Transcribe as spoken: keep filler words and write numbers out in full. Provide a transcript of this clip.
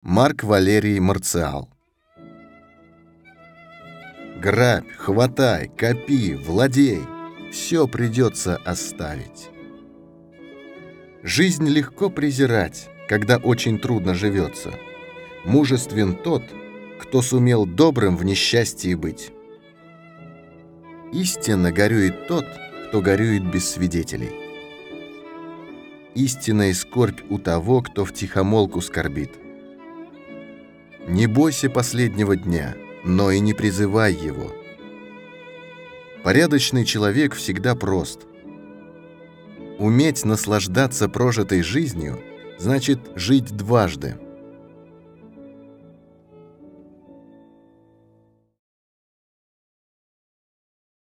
Марк Валерий Марциал. Грабь, хватай, копи, владей, все придется оставить. Жизнь легко презирать, когда очень трудно живется. Мужествен тот, кто сумел добрым в несчастье быть. Истинно горюет тот, кто горюет без свидетелей. Истинная скорбь у того, кто втихомолку скорбит. Не бойся последнего дня, но и не призывай его. Порядочный человек всегда прост. Уметь наслаждаться прожитой жизнью значит жить дважды.